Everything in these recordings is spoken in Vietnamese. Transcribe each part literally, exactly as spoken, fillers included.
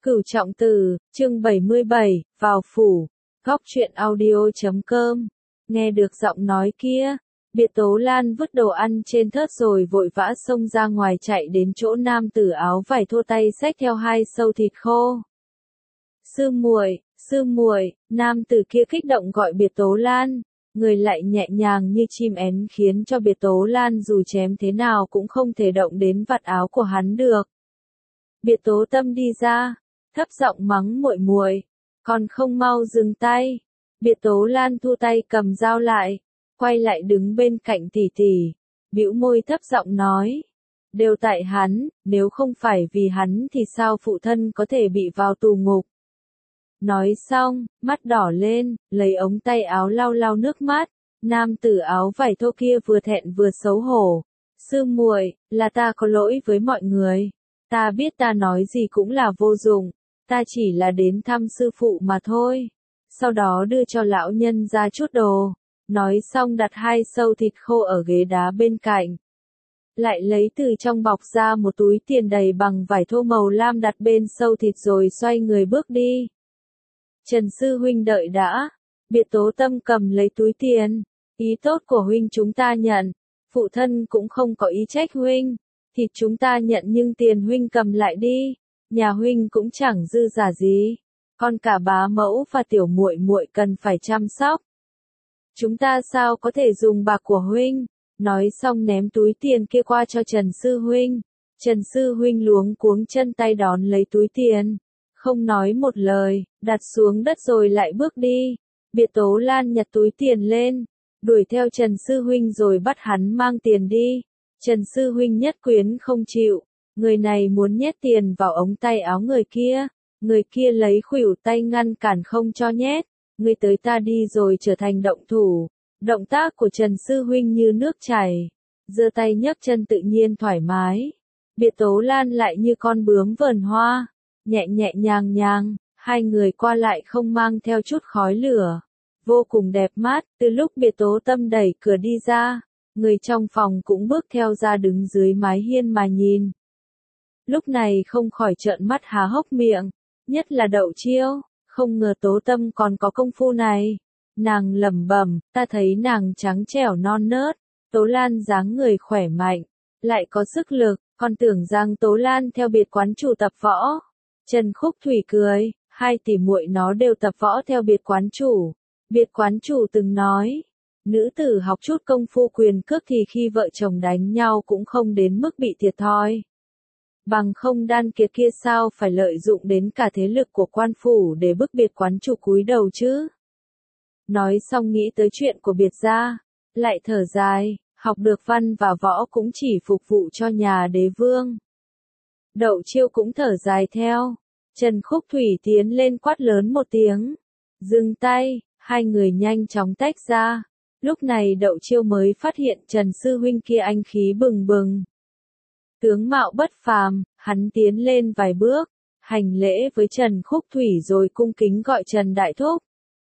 Cửu Trọng Tử, chương bảy mươi bảy, vào phủ. Góc truyện audio chấm com. Nghe được giọng nói kia, Biệt Tố Lan vứt đồ ăn trên thớt rồi vội vã xông ra ngoài chạy đến chỗ nam tử áo vải thô tay xách theo hai sâu thịt khô. Sư muội, sư muội, nam tử kia kích động gọi Biệt Tố Lan, người lại nhẹ nhàng như chim én khiến cho Biệt Tố Lan dù chém thế nào cũng không thể động đến vạt áo của hắn được. Biệt Tố Tâm đi ra, thấp giọng mắng muội muội, còn không mau dừng tay. Biệt Tố Lan thu tay cầm dao lại, quay lại đứng bên cạnh tỷ tỷ, bĩu môi thấp giọng nói, đều tại hắn, nếu không phải vì hắn thì sao phụ thân có thể bị vào tù ngục. Nói xong, mắt đỏ lên, lấy ống tay áo lau lau nước mắt, nam tử áo vải thô kia vừa thẹn vừa xấu hổ. Sư muội, là ta có lỗi với mọi người, ta biết ta nói gì cũng là vô dụng, ta chỉ là đến thăm sư phụ mà thôi. Sau đó đưa cho lão nhân ra chút đồ, nói xong đặt hai sâu thịt khô ở ghế đá bên cạnh. Lại lấy từ trong bọc ra một túi tiền đầy bằng vải thô màu lam đặt bên sâu thịt rồi xoay người bước đi. Trần sư huynh đợi đã, Biệt Tố Tâm cầm lấy túi tiền, ý tốt của huynh chúng ta nhận, phụ thân cũng không có ý trách huynh, thịt chúng ta nhận nhưng tiền huynh cầm lại đi, nhà huynh cũng chẳng dư giả gì, còn cả bá mẫu và tiểu muội muội cần phải chăm sóc. Chúng ta sao có thể dùng bạc của huynh? Nói xong ném túi tiền kia qua cho Trần sư huynh. Trần sư huynh luống cuống chân tay đón lấy túi tiền, không nói một lời, đặt xuống đất rồi lại bước đi. Biệt Tố Lan nhặt túi tiền lên, đuổi theo Trần sư huynh rồi bắt hắn mang tiền đi. Trần sư huynh nhất quyết không chịu, người này muốn nhét tiền vào ống tay áo người kia, người kia lấy khuỷu tay ngăn cản không cho nhét, người tới ta đi rồi trở thành động thủ. Động tác của Trần sư huynh như nước chảy, giơ tay nhấc chân tự nhiên thoải mái. Biệt Tố Lan lại như con bướm vờn hoa, nhẹ nhẹ nhàng nhàng, hai người qua lại không mang theo chút khói lửa, vô cùng đẹp mắt. Từ lúc Biệt Tố Tâm đẩy cửa đi ra, người trong phòng cũng bước theo ra đứng dưới mái hiên mà nhìn. Lúc này không khỏi trợn mắt há hốc miệng, nhất là Đậu Chiêu, không ngờ Tố Tâm còn có công phu này. Nàng lẩm bẩm, ta thấy nàng trắng trẻo non nớt, Tố Lan dáng người khỏe mạnh, lại có sức lực, còn tưởng rằng Tố Lan theo biệt quán chủ tập võ. Trần Khúc Thủy cười, hai tỷ muội nó đều tập võ theo biệt quán chủ. Biệt quán chủ từng nói, nữ tử học chút công phu quyền cước thì khi vợ chồng đánh nhau cũng không đến mức bị thiệt thòi. Bằng không đan kiệt kia sao phải lợi dụng đến cả thế lực của quan phủ để bức biệt quán chủ cúi đầu chứ. Nói xong nghĩ tới chuyện của biệt gia, lại thở dài, học được văn và võ cũng chỉ phục vụ cho nhà đế vương. Đậu Chiêu cũng thở dài theo, Trần Khúc Thủy tiến lên quát lớn một tiếng, dừng tay, hai người nhanh chóng tách ra. Lúc này Đậu Chiêu mới phát hiện Trần sư huynh kia anh khí bừng bừng. Tướng mạo bất phàm, hắn tiến lên vài bước, hành lễ với Trần Khúc Thủy rồi cung kính gọi Trần Đại Thúc.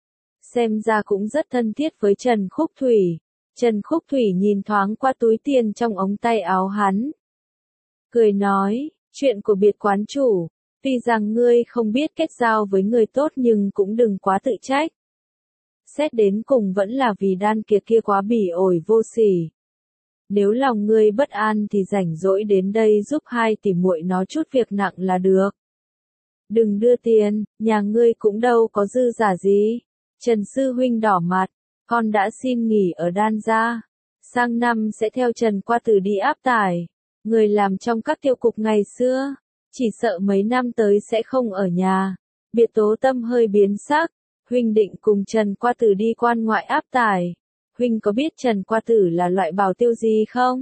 Xem ra cũng rất thân thiết với Trần Khúc Thủy. Trần Khúc Thủy nhìn thoáng qua túi tiền trong ống tay áo hắn, cười nói, chuyện của biệt quán chủ, tuy rằng ngươi không biết kết giao với người tốt nhưng cũng đừng quá tự trách. Xét đến cùng vẫn là vì đan kiệt kia quá bỉ ổi vô sỉ. Nếu lòng ngươi bất an thì rảnh rỗi đến đây giúp hai tỷ muội nó chút việc nặng là được. Đừng đưa tiền, nhà ngươi cũng đâu có dư giả gì. Trần sư huynh đỏ mặt, con đã xin nghỉ ở đan gia, sang năm sẽ theo Trần qua tử đi áp tải. Người làm trong các tiêu cục ngày xưa, chỉ sợ mấy năm tới sẽ không ở nhà. Biệt Tố Tâm hơi biến sắc, huynh định cùng Trần qua tử đi quan ngoại áp tải. Huynh có biết Trần qua tử là loại bảo tiêu gì không?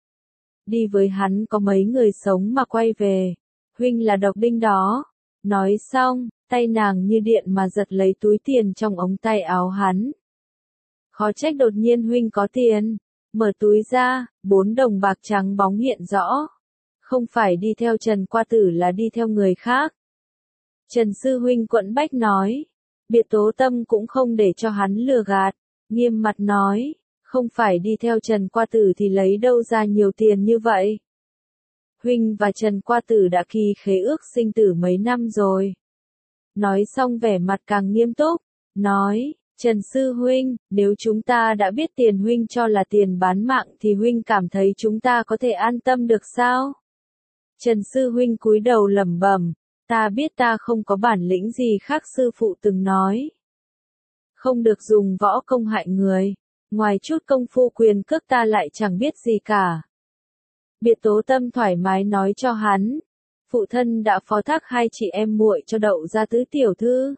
Đi với hắn có mấy người sống mà quay về. Huynh là độc đinh đó. Nói xong, tay nàng như điện mà giật lấy túi tiền trong ống tay áo hắn. Khó trách đột nhiên huynh có tiền. Mở túi ra, bốn đồng bạc trắng bóng hiện rõ. Không phải đi theo Trần qua tử là đi theo người khác. Trần sư huynh quẫn bách nói. Biệt Tố Tâm cũng không để cho hắn lừa gạt, nghiêm mặt nói, không phải đi theo Trần qua tử thì lấy đâu ra nhiều tiền như vậy. huynh và Trần Qua Tử đã ký khế ước sinh tử mấy năm rồi. Nói xong vẻ mặt càng nghiêm túc, nói, Trần Sư Huynh, nếu chúng ta đã biết tiền huynh cho là tiền bán mạng thì huynh cảm thấy chúng ta có thể an tâm được sao? Trần Sư Huynh cúi đầu lẩm bẩm, ta biết ta không có bản lĩnh gì khác sư phụ từng nói. Không được dùng võ công hại người, ngoài chút công phu quyền cước ta lại chẳng biết gì cả. Biệt Tố Tâm thoải mái nói cho hắn, phụ thân đã phó thác hai chị em muội cho Đậu gia tứ tiểu thư.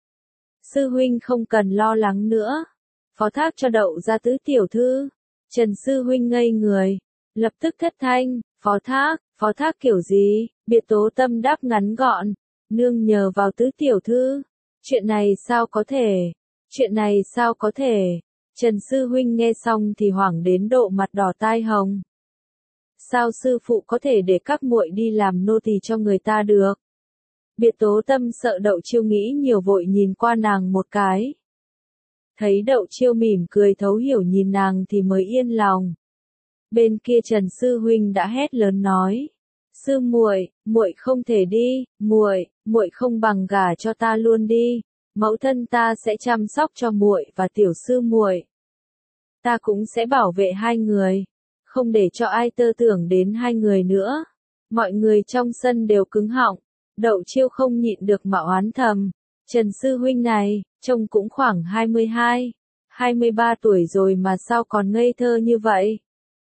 Sư huynh không cần lo lắng nữa, phó thác cho Đậu gia tứ tiểu thư. Trần Sư Huynh ngây người, lập tức thất thanh, phó thác, phó thác kiểu gì? Biệt Tố Tâm đáp ngắn gọn, nương nhờ vào tứ tiểu thư. Chuyện này sao có thể? Chuyện này sao có thể? Trần Sư Huynh nghe xong thì hoảng đến độ mặt đỏ tai hồng. Sao sư phụ có thể để các muội đi làm nô tỳ cho người ta được? Biệt Tố Tâm sợ Đậu Chiêu nghĩ nhiều vội nhìn qua nàng một cái. Thấy Đậu Chiêu mỉm cười thấu hiểu nhìn nàng thì mới yên lòng. Bên kia Trần Sư Huynh đã hét lớn nói, sư muội, muội không thể đi, muội, muội không bằng gả cho ta luôn đi, mẫu thân ta sẽ chăm sóc cho muội và tiểu sư muội. Ta cũng sẽ bảo vệ hai người, không để cho ai tơ tưởng đến hai người nữa. Mọi người trong sân đều cứng họng, Đậu Chiêu không nhịn được mà oán thầm, Trần Sư Huynh này, trông cũng khoảng hai mươi hai, hai mươi ba tuổi rồi mà sao còn ngây thơ như vậy?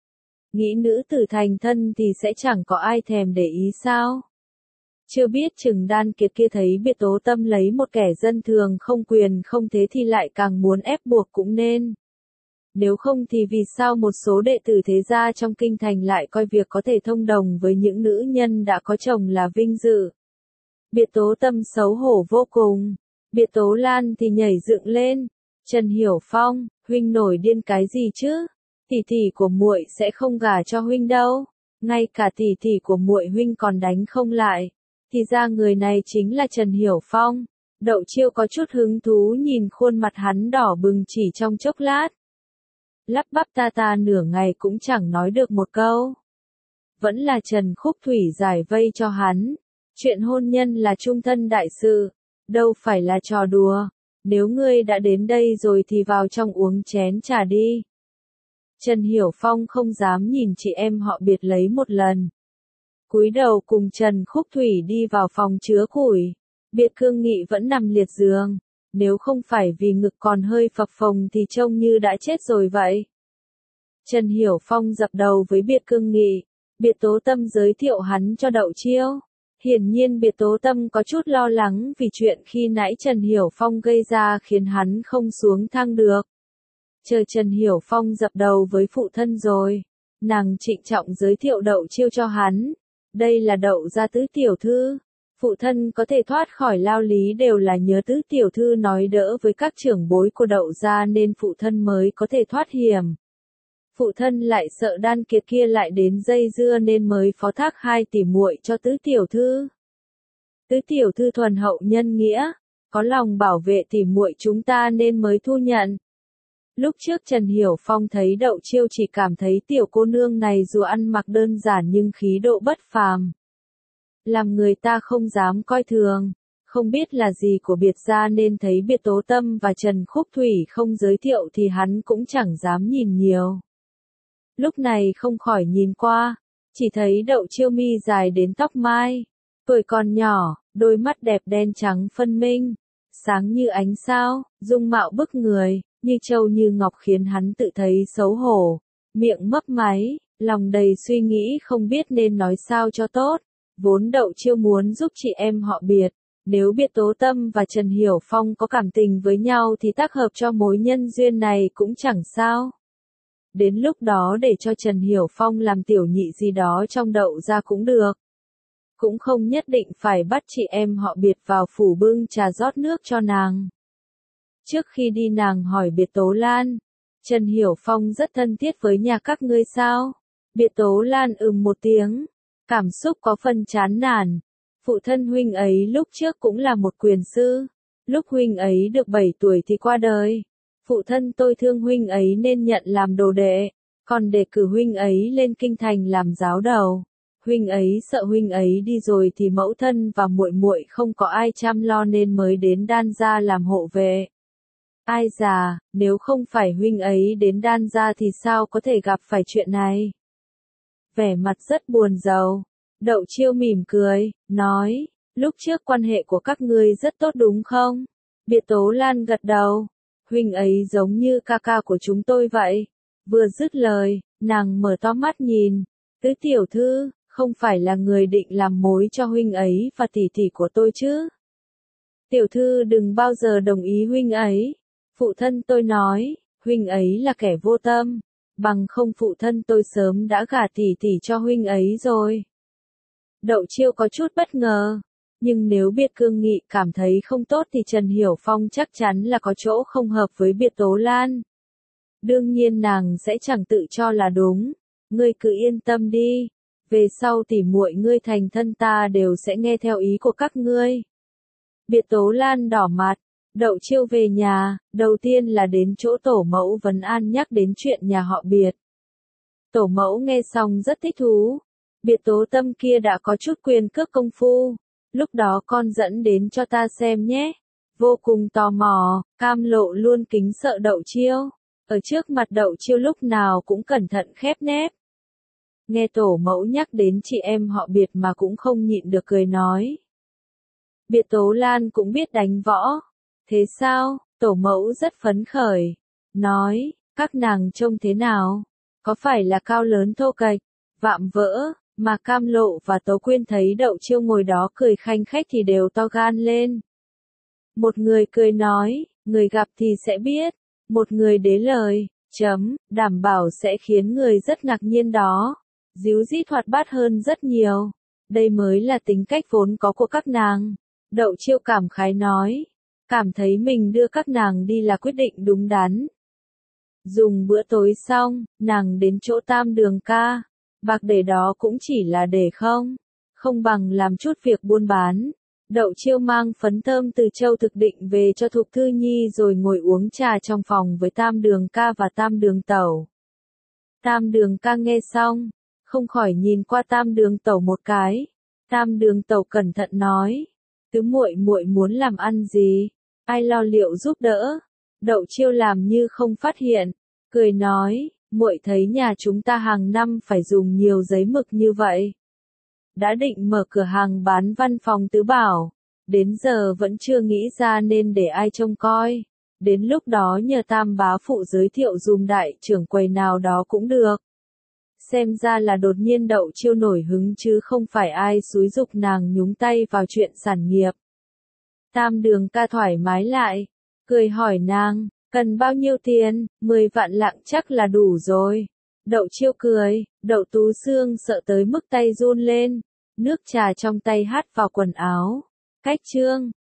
Nghĩ nữ tử thành thân thì sẽ chẳng có ai thèm để ý sao? Chưa biết chừng Đan Kiệt kia thấy Biệt Tố Tâm lấy một kẻ dân thường không quyền không thế thì lại càng muốn ép buộc cũng nên. Nếu không thì vì sao một số đệ tử thế gia trong kinh thành lại coi việc có thể thông đồng với những nữ nhân đã có chồng là vinh dự. Biệt Tố Tâm xấu hổ vô cùng. Biệt Tố Lan thì nhảy dựng lên. Trần Hiểu Phong, huynh nổi điên cái gì chứ? Tỷ tỷ của muội sẽ không gả cho huynh đâu. Ngay cả tỷ tỷ của muội huynh còn đánh không lại. Thì ra người này chính là Trần Hiểu Phong. Đậu Chiêu có chút hứng thú nhìn khuôn mặt hắn đỏ bừng chỉ trong chốc lát. Lắp bắp ta ta nửa ngày cũng chẳng nói được một câu. Vẫn là Trần Khúc Thủy giải vây cho hắn. Chuyện hôn nhân là trung thân đại sự, đâu phải là trò đùa. Nếu ngươi đã đến đây rồi thì vào trong uống chén trà đi. Trần Hiểu Phong không dám nhìn chị em họ Biệt lấy một lần. Cúi đầu cùng Trần Khúc Thủy đi vào phòng chứa củi. Biệt Cương Nghị vẫn nằm liệt giường. Nếu không phải vì ngực còn hơi phập phồng thì trông như đã chết rồi vậy. Trần Hiểu Phong dập đầu với Biệt Cương Nghị. Biệt Tố Tâm giới thiệu hắn cho Đậu Chiêu. Hiển nhiên Biệt Tố Tâm có chút lo lắng vì chuyện khi nãy Trần Hiểu Phong gây ra khiến hắn không xuống thang được. Chờ Trần Hiểu Phong dập đầu với phụ thân rồi. Nàng trịnh trọng giới thiệu Đậu Chiêu cho hắn. Đây là Đậu gia tứ tiểu thư. Phụ thân có thể thoát khỏi lao lý đều là nhớ tứ tiểu thư nói đỡ với các trưởng bối của Đậu gia nên phụ thân mới có thể thoát hiểm. Phụ thân lại sợ Đan Kiệt kia lại đến dây dưa nên mới phó thác hai tỷ muội cho tứ tiểu thư. Tứ tiểu thư thuần hậu nhân nghĩa, có lòng bảo vệ tỷ muội chúng ta nên mới thu nhận. Lúc trước Trần Hiểu Phong thấy Đậu Chiêu chỉ cảm thấy tiểu cô nương này dù ăn mặc đơn giản nhưng khí độ bất phàm. Làm người ta không dám coi thường, không biết là gì của Biệt gia nên thấy Biệt Tố Tâm và Trần Khúc Thủy không giới thiệu thì hắn cũng chẳng dám nhìn nhiều. Lúc này không khỏi nhìn qua, chỉ thấy Đậu Chiêu mi dài đến tóc mai, tuổi còn nhỏ, đôi mắt đẹp đen trắng phân minh, sáng như ánh sao, dung mạo bức người, như châu như ngọc khiến hắn tự thấy xấu hổ, miệng mấp máy, lòng đầy suy nghĩ không biết nên nói sao cho tốt. Vốn Đậu Chiêu muốn giúp chị em họ Biệt, nếu Biệt Tố Tâm và Trần Hiểu Phong có cảm tình với nhau thì tác hợp cho mối nhân duyên này cũng chẳng sao. Đến lúc đó để cho Trần Hiểu Phong làm tiểu nhị gì đó trong Đậu gia cũng được. Cũng không nhất định phải bắt chị em họ Biệt vào phủ bưng trà rót nước cho nàng. Trước khi đi nàng hỏi Biệt Tố Lan, Trần Hiểu Phong rất thân thiết với nhà các ngươi sao? Biệt Tố Lan ừm một tiếng, cảm xúc có phần chán nản. Phụ thân huynh ấy lúc trước cũng là một quyền sư, lúc huynh ấy được bảy tuổi thì qua đời. Phụ thân tôi thương huynh ấy nên nhận làm đồ đệ, còn để cử huynh ấy lên kinh thành làm giáo đầu. Huynh ấy sợ huynh ấy đi rồi thì mẫu thân và muội muội không có ai chăm lo nên mới đến Đan gia làm hộ vệ. Ai già, nếu không phải huynh ấy đến Đan gia thì sao có thể gặp phải chuyện này? Vẻ mặt rất buồn rầu. Đậu Chiêu mỉm cười, nói, lúc trước quan hệ của các ngươi rất tốt đúng không? Biệt Tố Lan gật đầu. Huynh ấy giống như ca ca của chúng tôi vậy. Vừa dứt lời, nàng mở to mắt nhìn. Tứ tiểu thư, không phải là người định làm mối cho huynh ấy và tỷ tỷ của tôi chứ? Tiểu thư đừng bao giờ đồng ý huynh ấy. Phụ thân tôi nói, huynh ấy là kẻ vô tâm. Bằng không phụ thân tôi sớm đã gả tỷ tỷ cho huynh ấy rồi. Đậu Chiêu có chút bất ngờ. Nhưng nếu Biệt Cương Nghị cảm thấy không tốt thì Trần Hiểu Phong chắc chắn là có chỗ không hợp với Biệt Tố Lan. Đương nhiên nàng sẽ chẳng tự cho là đúng. Ngươi cứ yên tâm đi. Về sau tỉ muội ngươi thành thân ta đều sẽ nghe theo ý của các ngươi. Biệt Tố Lan đỏ mặt. Đậu Chiêu về nhà, đầu tiên là đến chỗ tổ mẫu vấn an nhắc đến chuyện nhà họ Biệt. Tổ mẫu nghe xong rất thích thú. Biệt Tố Tâm kia đã có chút quyền cước công phu. Lúc đó con dẫn đến cho ta xem nhé. Vô cùng tò mò, Cam Lộ luôn kính sợ Đậu Chiêu. Ở trước mặt Đậu Chiêu lúc nào cũng cẩn thận khép nép. Nghe tổ mẫu nhắc đến chị em họ Biệt mà cũng không nhịn được cười nói. Biệt Tố Lan cũng biết đánh võ. Thế sao? Tổ mẫu rất phấn khởi. Nói, các nàng trông thế nào? Có phải là cao lớn thô kệch, vạm vỡ, mà Cam Lộ và Tố Quyên thấy Đậu Chiêu ngồi đó cười khanh khách thì đều to gan lên. Một người cười nói, người gặp thì sẽ biết. Một người đế lời, chấm, đảm bảo sẽ khiến người rất ngạc nhiên đó. Díu dít hoạt bát hơn rất nhiều. Đây mới là tính cách vốn có của các nàng. Đậu Chiêu cảm khái nói. Cảm thấy mình đưa các nàng đi là quyết định đúng đắn. Dùng bữa tối xong, nàng đến chỗ Tam Đường ca. Bạc để đó cũng chỉ là để không. Không bằng làm chút việc buôn bán. Đậu Chiêu mang phấn thơm từ Châu Thực Định về cho Thục Thư Nhi rồi ngồi uống trà trong phòng với Tam Đường ca và Tam Đường tẩu. Tam Đường ca nghe xong, không khỏi nhìn qua Tam Đường tẩu một cái. Tam Đường tẩu cẩn thận nói, tứ muội muội muốn làm ăn gì, ai lo liệu giúp đỡ. Đậu Chiêu làm như không phát hiện, cười nói, muội thấy nhà chúng ta hàng năm phải dùng nhiều giấy mực như vậy. Đã định mở cửa hàng bán văn phòng tứ bảo, đến giờ vẫn chưa nghĩ ra nên để ai trông coi. Đến lúc đó nhờ Tam bá phụ giới thiệu dùm đại trưởng quầy nào đó cũng được. Xem ra là đột nhiên Đậu Chiêu nổi hứng chứ không phải ai xúi giục nàng nhúng tay vào chuyện sản nghiệp. Tam Đường ca thoải mái lại, cười hỏi nàng, cần bao nhiêu tiền, mười vạn lạng chắc là đủ rồi. Đậu Chiêu cười, Đậu Tú Xương sợ tới mức tay run lên, nước trà trong tay hắt vào quần áo. Cách chương